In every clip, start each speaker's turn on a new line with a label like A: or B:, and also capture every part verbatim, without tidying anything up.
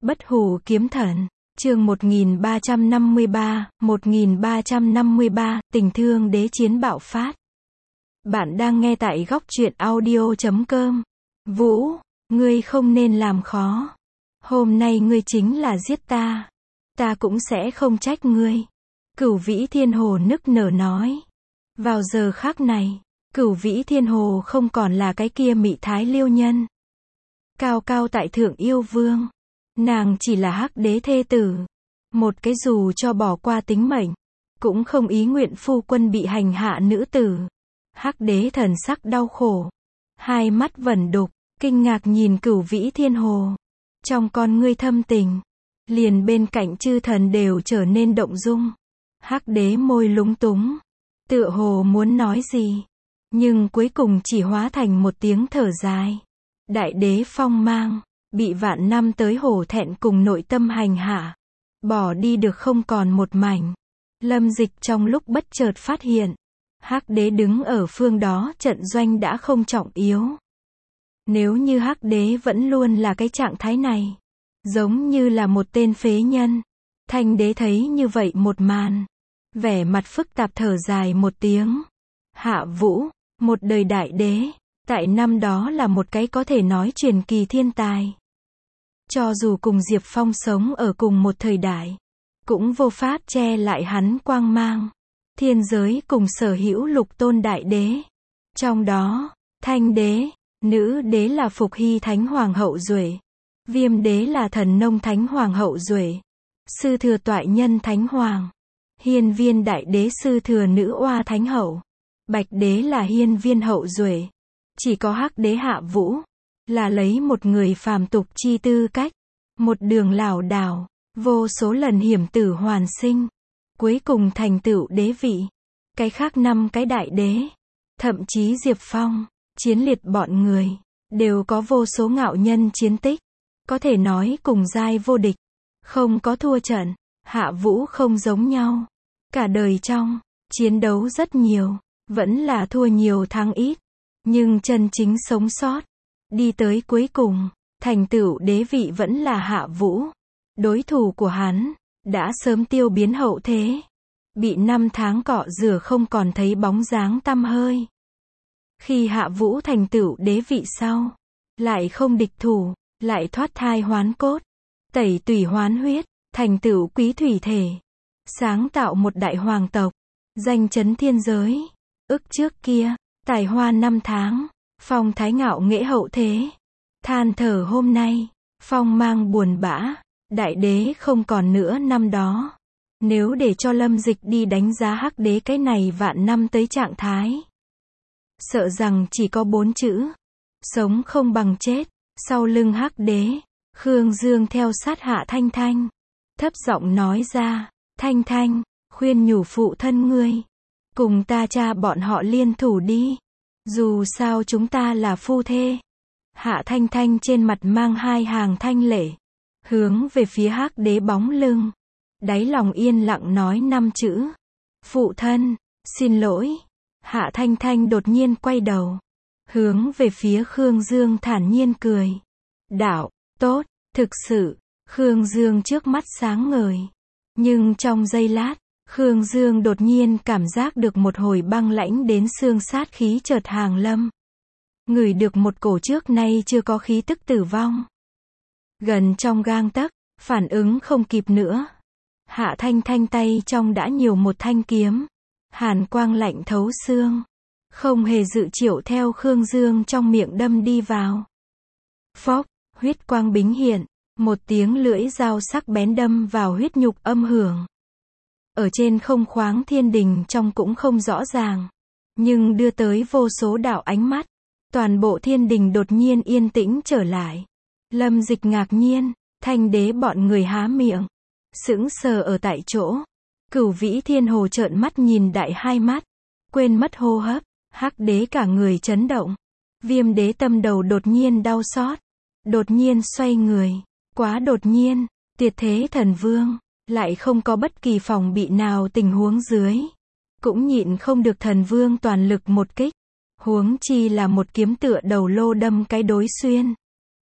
A: Bất hủ kiếm thần, chương một nghìn ba trăm năm mươi ba, một nghìn ba trăm năm mươi ba, tình thương đế chiến bạo phát. Bạn đang nghe tại góc truyện audio chấm com. Vũ, ngươi không nên làm khó. Hôm nay ngươi chính là giết ta. Ta cũng sẽ không trách ngươi. Cửu Vĩ Thiên Hồ nức nở nói. Vào giờ khắc này, Cửu Vĩ Thiên Hồ không còn là cái kia mị thái liêu nhân. Cao cao tại thượng yêu vương. Nàng chỉ là hắc đế thê tử. Một cái dù cho bỏ qua tính mệnh, cũng không ý nguyện phu quân bị hành hạ nữ tử. Hắc đế thần sắc đau khổ. Hai mắt vẩn đục, kinh ngạc nhìn Cửu Vĩ Thiên Hồ. Trong con ngươi thâm tình, liền bên cạnh chư thần đều trở nên động dung. Hắc đế môi lúng túng, tựa hồ muốn nói gì, nhưng cuối cùng chỉ hóa thành một tiếng thở dài. Đại đế phong mang, bị vạn năm tới hổ thẹn cùng nội tâm hành hạ, bỏ đi được không còn một mảnh. Lâm Dịch trong lúc bất chợt phát hiện, Hắc đế đứng ở phương đó trận doanh đã không trọng yếu. Nếu như Hắc đế vẫn luôn là cái trạng thái này, giống như là một tên phế nhân. Thanh đế thấy như vậy một màn, vẻ mặt phức tạp thở dài một tiếng. Hạ Vũ, một đời đại đế, tại năm đó là một cái có thể nói truyền kỳ thiên tài. Cho dù cùng Diệp Phong sống ở cùng một thời đại, cũng vô pháp che lại hắn quang mang. Thiên giới cùng sở hữu lục tôn đại đế. Trong đó, Thanh đế, nữ đế là Phục Hy Thánh Hoàng hậu Duệ, Viêm đế là Thần Nông Thánh Hoàng hậu Duệ, Sư thừa Toại Nhân Thánh Hoàng, Hiên Viên đại đế sư thừa nữ oa Thánh hậu, Bạch đế là Hiên Viên hậu Duệ. Chỉ có Hắc đế Hạ Vũ, là lấy một người phàm tục chi tư cách, một đường lảo đảo, vô số lần hiểm tử hoàn sinh, cuối cùng thành tựu đế vị. Cái khác năm cái đại đế, thậm chí Diệp Phong, Chiến Liệt bọn người, đều có vô số ngạo nhân chiến tích, có thể nói cùng giai vô địch, không có thua trận. Hạ Vũ không giống nhau, cả đời trong, chiến đấu rất nhiều, vẫn là thua nhiều thắng ít, nhưng chân chính sống sót, đi tới cuối cùng, thành tựu đế vị vẫn là Hạ Vũ. Đối thủ của hắn, đã sớm tiêu biến hậu thế, bị năm tháng cọ rửa không còn thấy bóng dáng tăm hơi. Khi Hạ Vũ thành tựu đế vị sau, lại không địch thủ, lại thoát thai hoán cốt, tẩy tủy hoán huyết, thành tựu quý thủy thể, sáng tạo một đại hoàng tộc, danh chấn thiên giới. Ức trước kia, tài hoa năm tháng, phong thái ngạo nghễ hậu thế, than thở hôm nay, phong mang buồn bã, đại đế không còn nữa năm đó. Nếu để cho Lâm Dịch đi đánh giá Hắc đế cái này vạn năm tới trạng thái, sợ rằng chỉ có bốn chữ: sống không bằng chết. Sau lưng Hắc đế, Khương Dương theo sát Hạ Thanh Thanh, thấp giọng nói ra: Thanh Thanh, khuyên nhủ phụ thân ngươi, cùng ta cha bọn họ liên thủ đi, dù sao chúng ta là phu thê. Hạ Thanh Thanh trên mặt mang hai hàng thanh lệ, hướng về phía Hắc đế bóng lưng, đáy lòng yên lặng nói năm chữ: phụ thân, xin lỗi. Hạ Thanh Thanh đột nhiên quay đầu, hướng về phía Khương Dương thản nhiên cười. Đạo, tốt, thực sự. Khương Dương trước mắt sáng ngời, nhưng trong giây lát, Khương Dương đột nhiên cảm giác được một hồi băng lãnh đến xương sát khí chợt hàng lâm. Ngửi được một cổ trước nay chưa có khí tức tử vong. Gần trong gang tấc, phản ứng không kịp nữa. Hạ Thanh Thanh tay trong đã nhiều một thanh kiếm, hàn quang lạnh thấu xương, không hề dự triệu theo Khương Dương trong miệng đâm đi vào. Phốc, huyết quang bính hiện, một tiếng lưỡi dao sắc bén đâm vào huyết nhục âm hưởng. Ở trên không khoáng thiên đình trong cũng không rõ ràng, nhưng đưa tới vô số đạo ánh mắt. Toàn bộ thiên đình đột nhiên yên tĩnh trở lại. Lâm Dịch ngạc nhiên, Thanh đế bọn người há miệng, sững sờ ở tại chỗ. Cửu Vĩ Thiên Hồ trợn mắt nhìn đại hai mắt, quên mất hô hấp. Hắc đế cả người chấn động. Viêm đế tâm đầu đột nhiên đau xót, đột nhiên xoay người, quá đột nhiên. Tuyệt thế thần vương, lại không có bất kỳ phòng bị nào tình huống dưới, cũng nhịn không được thần vương toàn lực một kích, huống chi là một kiếm tựa đầu lô đâm cái đối xuyên.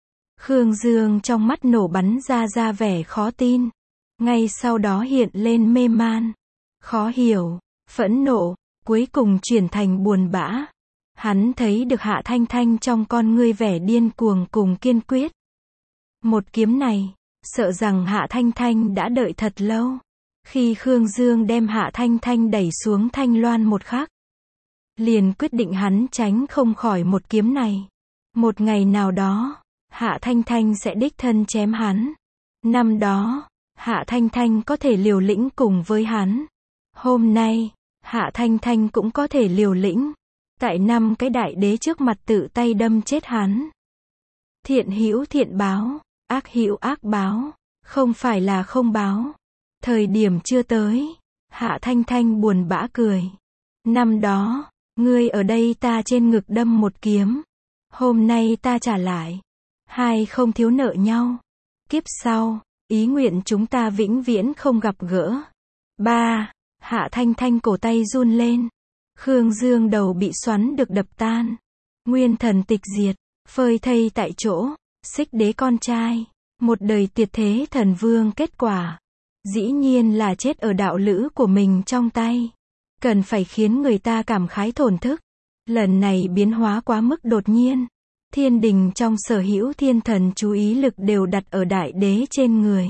A: Khương Dương trong mắt nổ bắn ra ra vẻ khó tin. Ngay sau đó hiện lên mê man, khó hiểu, phẫn nộ, cuối cùng chuyển thành buồn bã. Hắn thấy được Hạ Thanh Thanh trong con ngươi vẻ điên cuồng cùng kiên quyết. Một kiếm này, sợ rằng Hạ Thanh Thanh đã đợi thật lâu. Khi Khương Dương đem Hạ Thanh Thanh đẩy xuống thanh loan một khắc, liền quyết định hắn tránh không khỏi một kiếm này. Một ngày nào đó, Hạ Thanh Thanh sẽ đích thân chém hắn. Năm đó, Hạ Thanh Thanh có thể liều lĩnh cùng với hắn. Hôm nay, Hạ Thanh Thanh cũng có thể liều lĩnh. Tại năm cái đại đế trước mặt tự tay đâm chết hắn. Thiện hữu thiện báo, ác hữu ác báo, không phải là không báo. Thời điểm chưa tới, Hạ Thanh Thanh buồn bã cười. Năm đó, ngươi ở đây ta trên ngực đâm một kiếm. Hôm nay ta trả lại. Hai không thiếu nợ nhau. Kiếp sau, ý nguyện chúng ta vĩnh viễn không gặp gỡ. Ba. Hạ Thanh Thanh cổ tay run lên. Khương Dương đầu bị xoắn được đập tan. Nguyên thần tịch diệt, phơi thây tại chỗ. Xích đế con trai, một đời tuyệt thế thần vương kết quả. Dĩ nhiên là chết ở đạo lữ của mình trong tay. Cần phải khiến người ta cảm khái thổn thức. Lần này biến hóa quá mức đột nhiên. Thiên đình trong sở hữu thiên thần chú ý lực đều đặt ở đại đế trên người.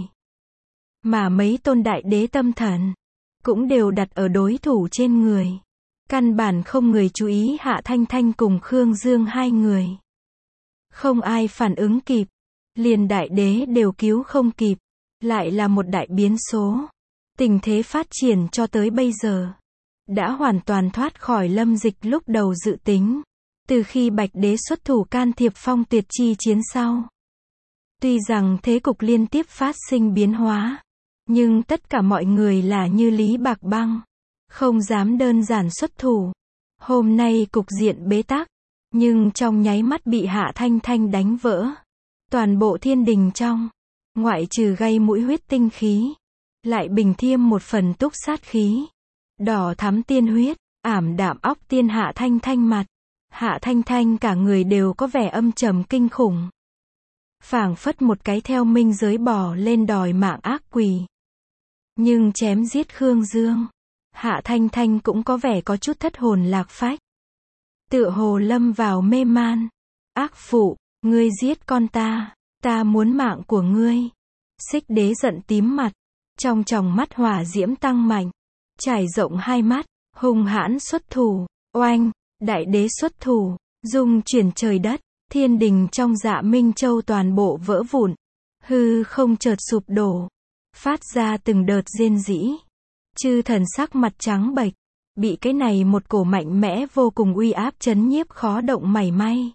A: Mà mấy tôn đại đế tâm thần cũng đều đặt ở đối thủ trên người. Căn bản không người chú ý Hạ Thanh Thanh cùng Khương Dương hai người. Không ai phản ứng kịp. Liền đại đế đều cứu không kịp. Lại là một đại biến số. Tình thế phát triển cho tới bây giờ đã hoàn toàn thoát khỏi Lâm Dịch lúc đầu dự tính. Từ khi Bạch Đế xuất thủ can thiệp Phong Tuyệt chi chiến sau. Tuy rằng thế cục liên tiếp phát sinh biến hóa, nhưng tất cả mọi người là như Lý Bạc Băng, không dám đơn giản xuất thủ. Hôm nay cục diện bế tắc, nhưng trong nháy mắt bị Hạ Thanh Thanh đánh vỡ. Toàn bộ thiên đình trong, ngoại trừ gây mũi huyết tinh khí, lại bình thiêm một phần túc sát khí. Đỏ thắm tiên huyết, ảm đạm óc tiên Hạ Thanh Thanh mặt. Hạ Thanh Thanh cả người đều có vẻ âm trầm kinh khủng. Phảng phất một cái theo minh giới bò lên đòi mạng ác quỷ. Nhưng chém giết Khương Dương, Hạ Thanh Thanh cũng có vẻ có chút thất hồn lạc phách. Tựa hồ lâm vào mê man. Ác phụ, ngươi giết con ta, ta muốn mạng của ngươi. Xích đế giận tím mặt, trong tròng mắt hỏa diễm tăng mạnh, trải rộng hai mắt, hung hãn xuất thủ, oanh. Đại đế xuất thủ, dung chuyển trời đất, thiên đình trong Dạ Minh Châu toàn bộ vỡ vụn, hư không chợt sụp đổ, phát ra từng đợt rên rỉ. Chư thần sắc mặt trắng bệch, bị cái này một cổ mạnh mẽ vô cùng uy áp chấn nhiếp khó động mảy may.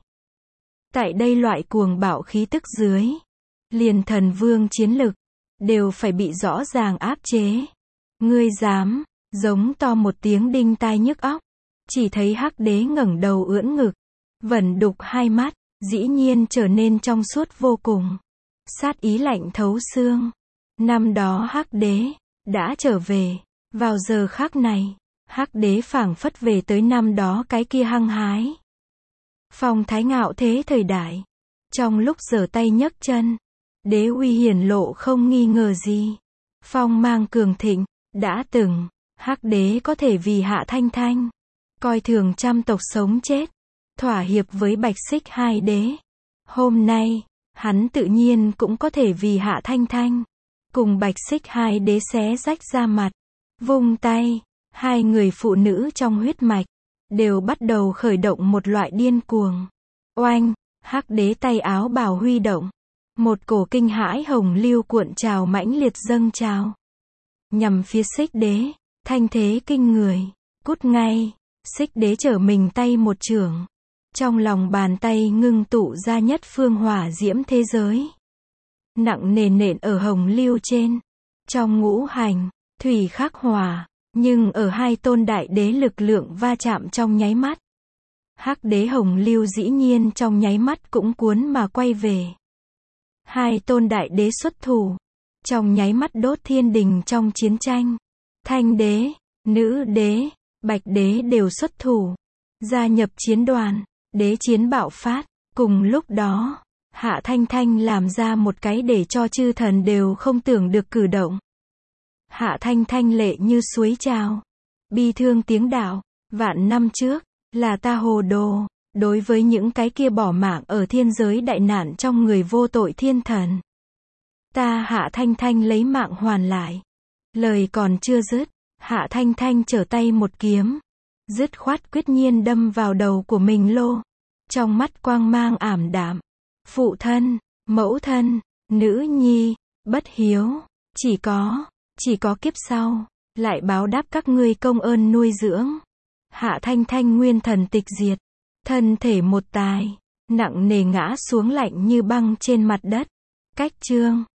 A: Tại đây loại cuồng bạo khí tức dưới, liền thần vương chiến lực đều phải bị rõ ràng áp chế. Ngươi dám, giống to một tiếng đinh tai nhức óc. Chỉ thấy Hắc Đế ngẩng đầu ưỡn ngực, vẩn đục hai mắt, dĩ nhiên trở nên trong suốt vô cùng. Sát ý lạnh thấu xương. Năm đó Hắc Đế đã trở về. Vào giờ khắc này, Hắc Đế phảng phất về tới năm đó cái kia hăng hái. Phong thái ngạo thế thời đại. Trong lúc giở tay nhấc chân, đế uy hiển lộ không nghi ngờ gì. Phong mang cường thịnh, đã từng, Hắc Đế có thể vì Hạ Thanh Thanh coi thường trăm tộc sống chết, thỏa hiệp với Bạch Xích hai đế. Hôm nay, hắn tự nhiên cũng có thể vì Hạ Thanh Thanh cùng Bạch Xích hai đế xé rách ra mặt, vung tay, hai người phụ nữ trong huyết mạch đều bắt đầu khởi động một loại điên cuồng. Oanh, Hắc Đế tay áo bào huy động, một cổ kinh hãi hồng lưu cuộn trào mãnh liệt dâng trào, nhằm phía Xích Đế, thanh thế kinh người, cút ngay. Xích Đế trở mình tay một chưởng, trong lòng bàn tay ngưng tụ ra nhất phương hỏa diễm thế giới, nặng nề nện ở hồng lưu trên. Trong ngũ hành, thủy khắc hỏa, nhưng ở hai tôn đại đế lực lượng va chạm trong nháy mắt, Hắc Đế hồng lưu dĩ nhiên trong nháy mắt cũng cuốn mà quay về. Hai tôn đại đế xuất thủ, trong nháy mắt đốt thiên đình trong chiến tranh. Thanh đế, nữ đế, Bạch Đế đều xuất thủ, gia nhập chiến đoàn, đế chiến bạo phát. Cùng lúc đó, Hạ Thanh Thanh làm ra một cái để cho chư thần đều không tưởng được cử động. Hạ Thanh Thanh lệ như suối trào. Bi thương tiếng đạo. Vạn năm trước, là ta hồ đồ, đối với những cái kia bỏ mạng ở thiên giới đại nạn trong người vô tội thiên thần. Ta Hạ Thanh Thanh lấy mạng hoàn lại. Lời còn chưa dứt, Hạ Thanh Thanh trở tay một kiếm. Dứt khoát quyết nhiên đâm vào đầu của mình lô. Trong mắt quang mang ảm đạm. Phụ thân, mẫu thân, nữ nhi, bất hiếu, chỉ có, chỉ có kiếp sau, lại báo đáp các ngươi công ơn nuôi dưỡng. Hạ Thanh Thanh nguyên thần tịch diệt, thân thể một tài, nặng nề ngã xuống lạnh như băng trên mặt đất. Cách chương